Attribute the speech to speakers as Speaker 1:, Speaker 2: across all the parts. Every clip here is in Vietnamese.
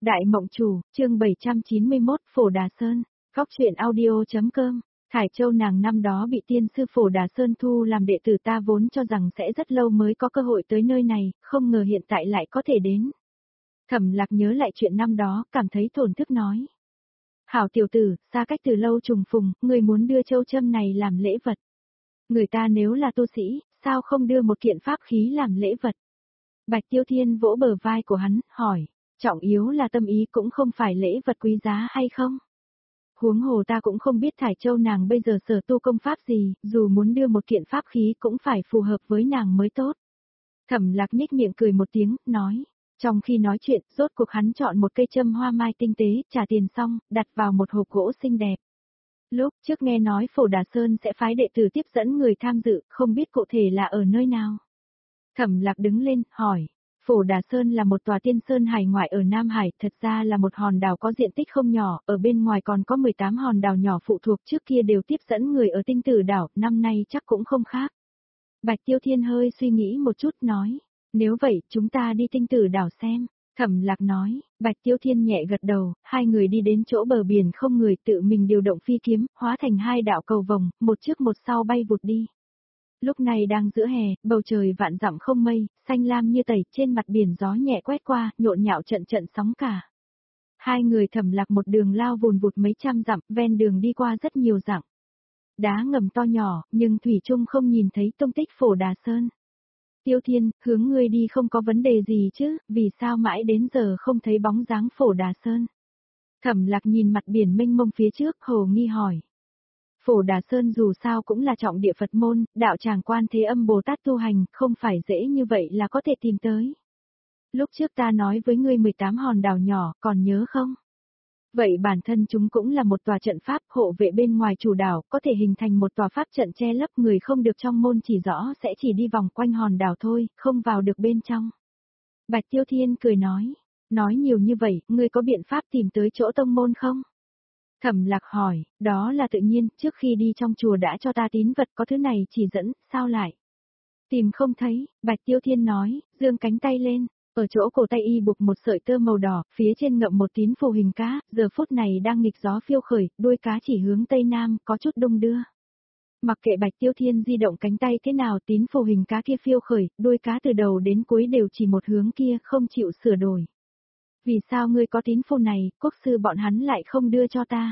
Speaker 1: Đại Mộng Chủ, chương 791, Phổ Đà Sơn, Góc truyện audio.com. Thải Châu nàng năm đó bị tiên sư Phổ Đà Sơn thu làm đệ tử, ta vốn cho rằng sẽ rất lâu mới có cơ hội tới nơi này, không ngờ hiện tại lại có thể đến. Thẩm Lạc nhớ lại chuyện năm đó, cảm thấy thổn thức nói. Hảo tiểu tử, xa cách từ lâu trùng phùng, người muốn đưa châu châm này làm lễ vật. Người ta nếu là tu sĩ, sao không đưa một kiện pháp khí làm lễ vật? Bạch Tiêu Thiên vỗ bờ vai của hắn, hỏi. Trọng yếu là tâm ý, cũng không phải lễ vật quý giá hay không. Huống hồ ta cũng không biết Thải Châu nàng bây giờ sở tu công pháp gì, dù muốn đưa một kiện pháp khí cũng phải phù hợp với nàng mới tốt. Thẩm Lạc nhếch miệng cười một tiếng, nói. Trong khi nói chuyện, rốt cuộc hắn chọn một cây châm hoa mai tinh tế, trả tiền xong, đặt vào một hộp gỗ xinh đẹp. Lúc trước nghe nói Phổ Đà Sơn sẽ phái đệ tử tiếp dẫn người tham dự, không biết cụ thể là ở nơi nào. Thẩm Lạc đứng lên, hỏi. Phổ Đà Sơn là một tòa tiên sơn hải ngoại ở Nam Hải, thật ra là một hòn đảo có diện tích không nhỏ, ở bên ngoài còn có 18 hòn đảo nhỏ phụ thuộc, trước kia đều tiếp dẫn người ở Tinh Tử đảo, năm nay chắc cũng không khác. Bạch Tiêu Thiên hơi suy nghĩ một chút nói, nếu vậy chúng ta đi Tinh Tử đảo xem. Thẩm Lạc nói, Bạch Tiêu Thiên nhẹ gật đầu, hai người đi đến chỗ bờ biển không người, tự mình điều động phi kiếm, hóa thành hai đạo cầu vồng, một trước một sau bay vụt đi. Lúc này đang giữa hè, bầu trời vạn dặm không mây, xanh lam như tẩy, trên mặt biển gió nhẹ quét qua, nhộn nhạo trận trận sóng cả. Hai người Thẩm Lạc một đường lao vùn vụt mấy trăm dặm, ven đường đi qua rất nhiều dặm. Đá ngầm to nhỏ, nhưng thủy chung không nhìn thấy tông tích Phổ Đà Sơn. Tiêu Thiên, hướng ngươi đi không có vấn đề gì chứ, vì sao mãi đến giờ không thấy bóng dáng Phổ Đà Sơn? Thẩm Lạc nhìn mặt biển mênh mông phía trước, hồ nghi hỏi. Phổ Đà Sơn dù sao cũng là trọng địa Phật môn, đạo tràng Quan Thế Âm Bồ Tát tu hành, không phải dễ như vậy là có thể tìm tới. Lúc trước ta nói với ngươi 18 hòn đảo nhỏ, còn nhớ không? Vậy bản thân chúng cũng là một tòa trận pháp, hộ vệ bên ngoài chủ đảo, có thể hình thành một tòa pháp trận che lấp, người không được trong môn chỉ rõ sẽ chỉ đi vòng quanh hòn đảo thôi, không vào được bên trong. Bạch Tiêu Thiên cười nói nhiều như vậy, ngươi có biện pháp tìm tới chỗ tông môn không? Thẩm Lạc hỏi, đó là tự nhiên, trước khi đi trong chùa đã cho ta tín vật, có thứ này chỉ dẫn, sao lại? Tìm không thấy, Bạch Tiêu Thiên nói, giương cánh tay lên, ở chỗ cổ tay y buộc một sợi tơ màu đỏ, phía trên ngậm một tín phù hình cá, giờ phút này đang nghịch gió phiêu khởi, đuôi cá chỉ hướng tây nam, có chút đung đưa. Mặc kệ Bạch Tiêu Thiên di động cánh tay thế nào, tín phù hình cá kia phiêu khởi, đuôi cá từ đầu đến cuối đều chỉ một hướng kia, không chịu sửa đổi. Vì sao ngươi có tín phù này, quốc sư bọn hắn lại không đưa cho ta?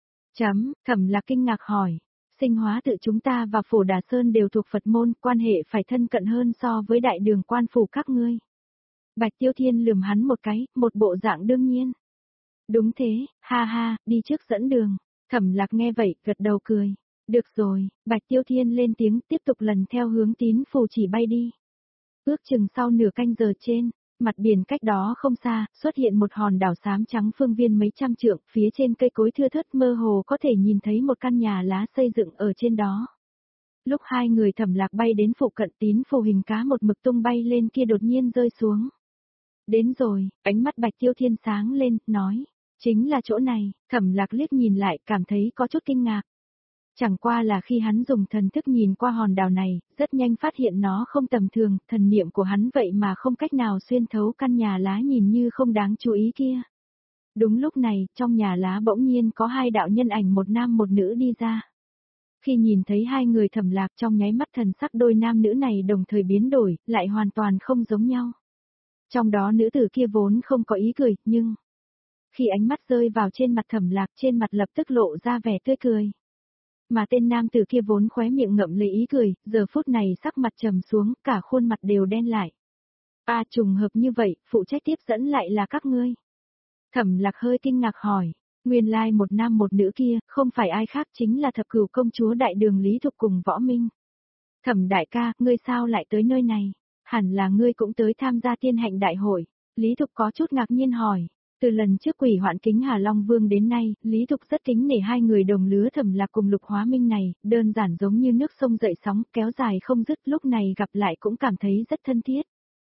Speaker 1: Thẩm Lạc kinh ngạc hỏi. Sinh hóa tự chúng ta và Phổ Đà Sơn đều thuộc Phật môn, quan hệ phải thân cận hơn so với đại đường quan phủ các ngươi. Bạch Tiêu Thiên lườm hắn một cái, một bộ dạng đương nhiên. Đúng thế, ha ha, đi trước dẫn đường. Thẩm Lạc nghe vậy, gật đầu cười. Được rồi, Bạch Tiêu Thiên lên tiếng, tiếp tục lần theo hướng tín phù chỉ bay đi. Ước chừng sau nửa canh giờ trên, mặt biển cách đó không xa, xuất hiện một hòn đảo xám trắng phương viên mấy trăm trượng, phía trên cây cối thưa thớt mơ hồ có thể nhìn thấy một căn nhà lá xây dựng ở trên đó. Lúc hai người Thẩm Lạc bay đến phụ cận, tín phù hình cá một mực tung bay lên kia đột nhiên rơi xuống. Đến rồi, ánh mắt Bạch Tiêu Thiên sáng lên, nói, chính là chỗ này. Thẩm Lạc liếc nhìn lại, cảm thấy có chút kinh ngạc. Chẳng qua là khi hắn dùng thần thức nhìn qua hòn đảo này, rất nhanh phát hiện nó không tầm thường, thần niệm của hắn vậy mà không cách nào xuyên thấu căn nhà lá nhìn như không đáng chú ý kia. Đúng lúc này, trong nhà lá bỗng nhiên có hai đạo nhân ảnh, một nam một nữ đi ra. Khi nhìn thấy hai người Thẩm Lạc, trong nháy mắt thần sắc đôi nam nữ này đồng thời biến đổi, lại hoàn toàn không giống nhau. Trong đó nữ tử kia vốn không có ý cười, nhưng khi ánh mắt rơi vào trên mặt Thẩm Lạc, trên mặt lập tức lộ ra vẻ tươi cười. Mà tên nam tử kia vốn khóe miệng ngậm lấy ý cười, giờ phút này sắc mặt trầm xuống, cả khuôn mặt đều đen lại. Trùng hợp như vậy, phụ trách tiếp dẫn lại là các ngươi. Thẩm Lạc hơi kinh ngạc hỏi, nguyên lai một nam một nữ kia, không phải ai khác chính là Thập Cửu công chúa Đại Đường Lý Thục cùng Võ Minh. Thẩm đại ca, ngươi sao lại tới nơi này? Hẳn là ngươi cũng tới tham gia tiên hạnh đại hội. Lý Thục có chút ngạc nhiên hỏi. Từ lần trước Quỷ Hoạn Kính Hà Long Vương đến nay, Lý Thục rất kính nể hai người đồng lứa Thẩm Lạc cùng Lục Hóa Minh này, đơn giản giống như nước sông dậy sóng, kéo dài không dứt, lúc này gặp lại cũng cảm thấy rất thân thiết.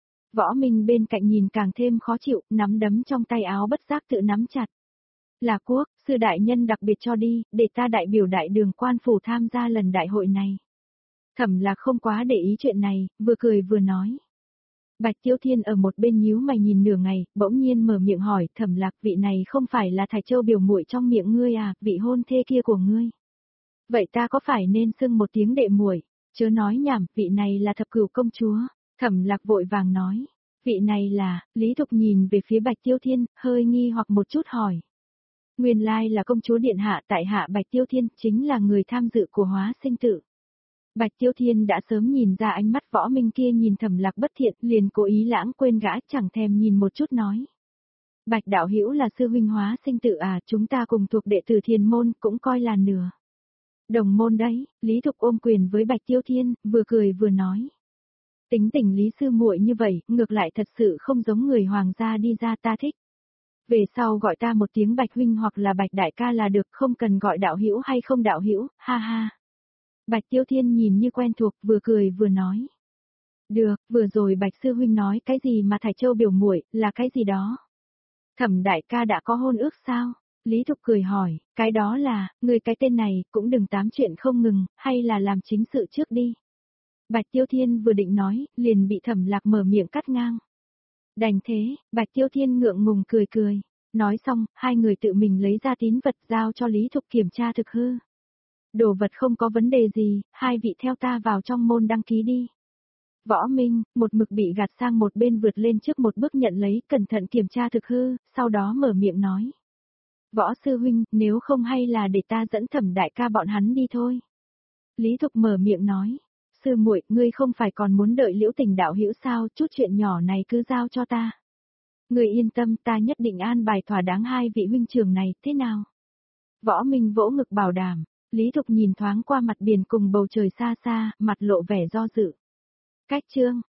Speaker 1: Võ Minh bên cạnh nhìn càng thêm khó chịu, nắm đấm trong tay áo bất giác tự nắm chặt. Là quốc, sư đại nhân đặc biệt cho đi, để ta đại biểu đại đường quan phủ tham gia lần đại hội này. Thẩm Lạc không quá để ý chuyện này, vừa cười vừa nói. Bạch Tiêu Thiên ở một bên nhíu mày nhìn nửa ngày, bỗng nhiên mở miệng hỏi, Thẩm Lạc, vị này không phải là Thải Châu biểu muội trong miệng ngươi à, vị hôn thê kia của ngươi. Vậy ta có phải nên xưng một tiếng đệ muội? Chớ nói nhảm, vị này là Thập Cửu công chúa. Thẩm Lạc vội vàng nói, vị này là, Lý Thục nhìn về phía Bạch Tiêu Thiên, hơi nghi hoặc một chút hỏi. Nguyên lai là công chúa điện hạ, tại hạ Bạch Tiêu Thiên, chính là người tham dự của hóa sinh tự. Bạch Tiêu Thiên đã sớm nhìn ra ánh mắt Võ Minh kia nhìn Thẩm Lạc bất thiện, liền cố ý lãng quên gã, chẳng thèm nhìn một chút nói. Bạch đạo hữu là sư huynh hóa sinh tự à, chúng ta cùng thuộc đệ tử Thiền môn, cũng coi là nửa đồng môn đấy. Lý Thục ôm quyền với Bạch Tiêu Thiên, vừa cười vừa nói. Tính tình Lý sư muội như vậy, ngược lại thật sự không giống người hoàng gia đi ra, ta thích. Về sau gọi ta một tiếng Bạch huynh hoặc là Bạch đại ca là được, không cần gọi đạo hữu hay không đạo hữu, ha ha. Bạch Tiêu Thiên nhìn như quen thuộc, vừa cười vừa nói. Được, vừa rồi Bạch sư huynh nói cái gì mà Thải Châu biểu muội, là cái gì đó? Thẩm đại ca đã có hôn ước sao? Lý Thục cười hỏi, cái đó là, người cái tên này, cũng đừng tám chuyện không ngừng, hay là làm chính sự trước đi. Bạch Tiêu Thiên vừa định nói, liền bị Thẩm Lạc mở miệng cắt ngang. Đành thế, Bạch Tiêu Thiên ngượng ngùng cười cười. Nói xong, hai người tự mình lấy ra tín vật giao cho Lý Thục kiểm tra thực hư. Đồ vật không có vấn đề gì, hai vị theo ta vào trong môn đăng ký đi. Võ Minh, một mực bị gạt sang một bên vượt lên trước một bước nhận lấy, cẩn thận kiểm tra thực hư, sau đó mở miệng nói. Võ sư huynh, nếu không hay là để ta dẫn Thẩm đại ca bọn hắn đi thôi. Lý Thục mở miệng nói. Sư muội, ngươi không phải còn muốn đợi Liễu Tình đạo hữu sao, chút chuyện nhỏ này cứ giao cho ta. Ngươi yên tâm, ta nhất định an bài thỏa đáng hai vị huynh trưởng này, thế nào? Võ Minh vỗ ngực bảo đảm. Lý Thục nhìn thoáng qua mặt biển cùng bầu trời xa xa, mặt lộ vẻ do dự. Cách chương